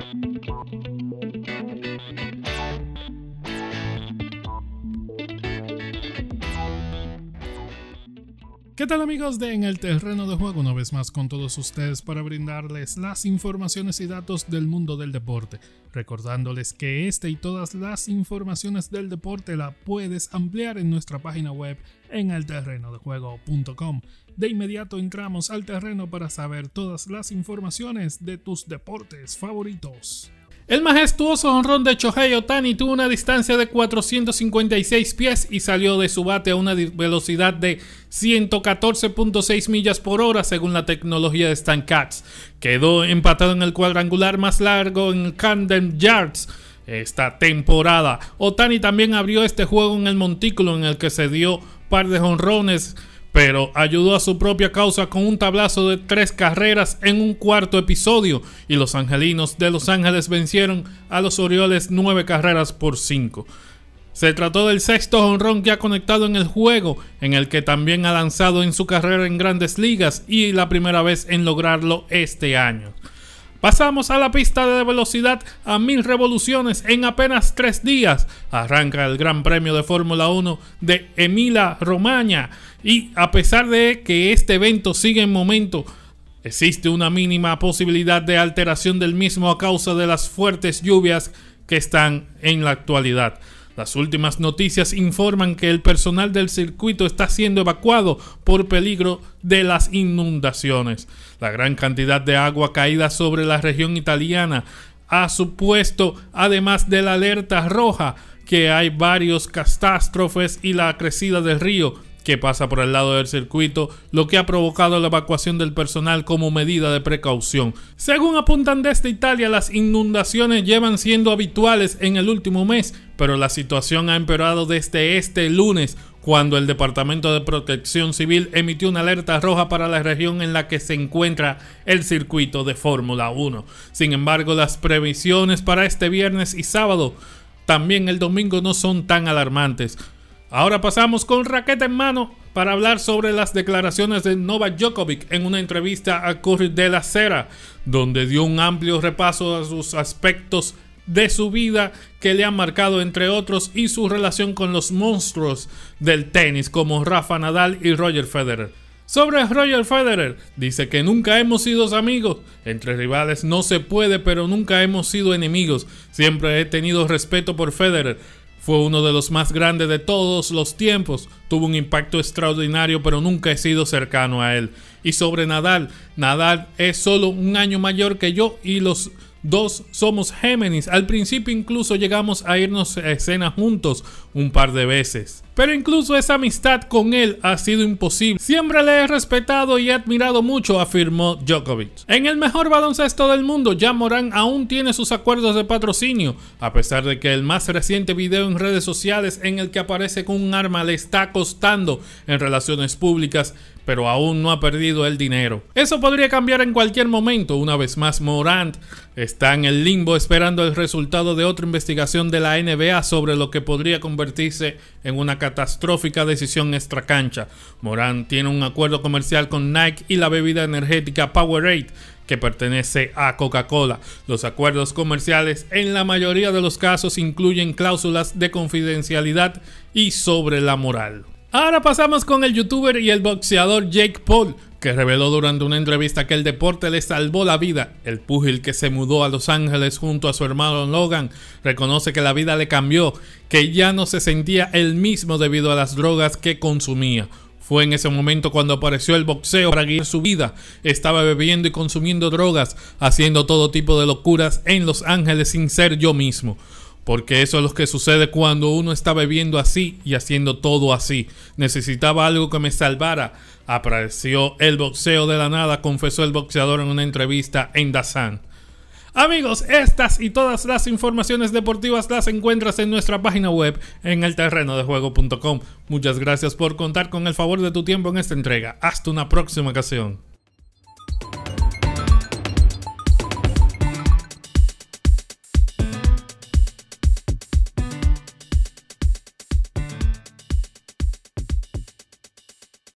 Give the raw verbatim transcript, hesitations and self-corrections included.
¿Qué tal, amigos de En el Terreno de Juego? Una vez más con todos ustedes para brindarles las informaciones y datos del mundo del deporte. Recordándoles que este y todas las informaciones del deporte la puedes ampliar en nuestra página web en el terreno de juego punto com. De inmediato entramos al terreno para saber todas las informaciones de tus deportes favoritos. El majestuoso jonrón de Shohei Ohtani tuvo una distancia de cuatrocientos cincuenta y seis pies y salió de su bate a una velocidad de ciento catorce punto seis millas por hora según la tecnología de StatCast. Quedó empatado en el cuadrangular más largo en Camden Yards esta temporada. Ohtani también abrió este juego en el montículo en el que se dio par de jonrones, pero ayudó a su propia causa con un tablazo de tres carreras en un cuarto episodio y los angelinos de Los Ángeles vencieron a los Orioles nueve carreras por cinco. Se trató del sexto jonrón que ha conectado en el juego, en el que también ha lanzado en su carrera en Grandes Ligas y la primera vez en lograrlo este año. Pasamos a la pista de velocidad a mil revoluciones en apenas tres días. Arranca el Gran Premio de Fórmula uno de Emilia-Romagna y a pesar de que este evento sigue en momento, existe una mínima posibilidad de alteración del mismo a causa de las fuertes lluvias que están en la actualidad. Las últimas noticias informan que el personal del circuito está siendo evacuado por peligro de las inundaciones. La gran cantidad de agua caída sobre la región italiana ha supuesto, además de la alerta roja, que hay varios catástrofes y la crecida del río que pasa por el lado del circuito, lo que ha provocado la evacuación del personal como medida de precaución. Según apuntan desde Italia, las inundaciones llevan siendo habituales en el último mes, pero la situación ha empeorado desde este lunes, cuando el Departamento de Protección Civil emitió una alerta roja para la región en la que se encuentra el circuito de Fórmula uno. Sin embargo, las previsiones para este viernes y sábado, también el domingo, no son tan alarmantes. Ahora pasamos con raqueta en mano para hablar sobre las declaraciones de Novak Djokovic en una entrevista a Corriere della Sera, donde dio un amplio repaso a sus aspectos de su vida que le han marcado, entre otros, y su relación con los monstruos del tenis como Rafa Nadal y Roger Federer. Sobre Roger Federer, dice que nunca hemos sido amigos, entre rivales no se puede, pero nunca hemos sido enemigos, siempre he tenido respeto por Federer. Fue uno de los más grandes de todos los tiempos, tuvo un impacto extraordinario, pero nunca he sido cercano a él. Y sobre Nadal, Nadal es solo un año mayor que yo y los dos somos Géminis. Al principio incluso llegamos a irnos a escena juntos un par de veces, pero incluso esa amistad con él ha sido imposible. Siempre le he respetado y he admirado mucho, afirmó Djokovic. En el mejor baloncesto del mundo, Ja Morant aún tiene sus acuerdos de patrocinio, a pesar de que el más reciente video en redes sociales en el que aparece con un arma le está costando en relaciones públicas, pero aún no ha perdido el dinero. Eso podría cambiar en cualquier momento. Una vez más, Morant está en el limbo esperando el resultado de otra investigación de la N B A sobre lo que podría convertirse en una catastrófica decisión extracancha. Morant tiene un acuerdo comercial con Nike y la bebida energética Powerade, que pertenece a Coca-Cola. Los acuerdos comerciales en la mayoría de los casos incluyen cláusulas de confidencialidad y sobre la moral. Ahora pasamos con el youtuber y el boxeador Jake Paul, que reveló durante una entrevista que el deporte le salvó la vida. El púgil, que se mudó a Los Ángeles junto a su hermano Logan, reconoce que la vida le cambió, que ya no se sentía el mismo debido a las drogas que consumía. Fue en ese momento cuando apareció el boxeo para guiar su vida. Estaba bebiendo y consumiendo drogas, haciendo todo tipo de locuras en Los Ángeles sin ser yo mismo. Porque eso es lo que sucede cuando uno está bebiendo así y haciendo todo así. Necesitaba algo que me salvara. Apareció el boxeo de la nada, confesó el boxeador en una entrevista en D A Z N. Amigos, estas y todas las informaciones deportivas las encuentras en nuestra página web en el terreno de juego punto com. Muchas gracias por contar con el favor de tu tiempo en esta entrega. Hasta una próxima ocasión.